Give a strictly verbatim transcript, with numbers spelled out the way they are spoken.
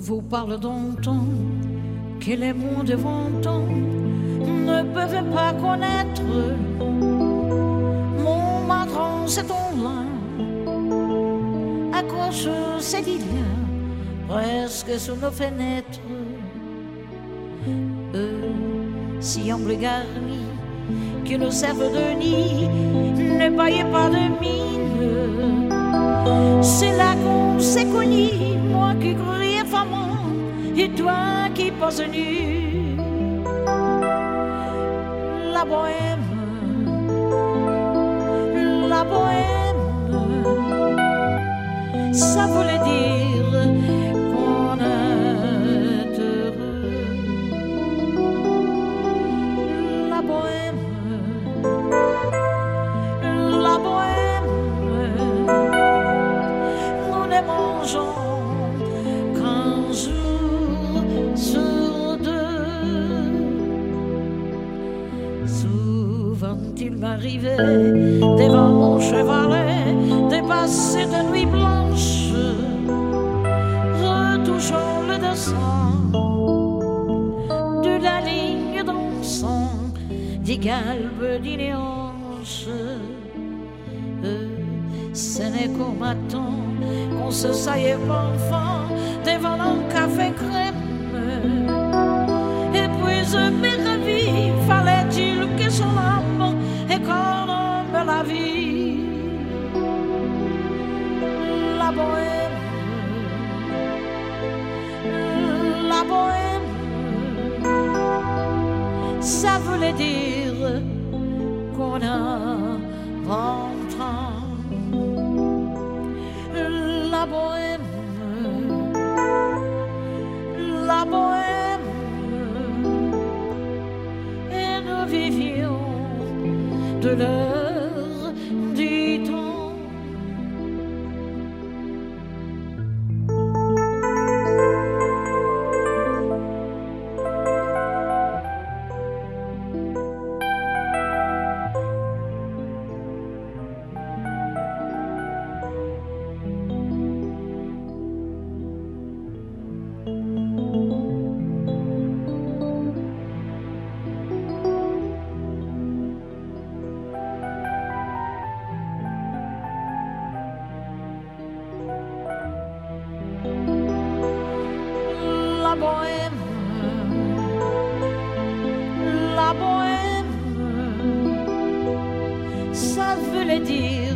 vous parle d'antan, que les monts de vingt ans ne peuvent pas connaître. Mon matron, c'est ton lin, accroche ses liens presque sous nos fenêtres. Eux, si humbles garnis, qui nous servent de nid, ne baillez pas de mine. C'est là qu'on s'est connus, moi qui criais femme et toi qui poses nu. La bohème, la bohème, ça voulait dire qu'on est heureux. La bohème, la bohème, nous ne mangeons qu'un jour sur deux. Souvent il m'arrivait devant mon chevalet de passer de nuit blanche, retouchant le dessin de la ligne dansant des galbes d'une hanche. Ce n'est qu'au matin qu'on se saillait enfin devant un café crème. Et puis mes ravis, fallait-il que son âme écorne la vie. La bohème, la bohème, ça voulait dire qu'on a vingt ans. La bohème, la bohème, et nous vivions de l'heure du temps. La bohème, la bohème, ça veut dire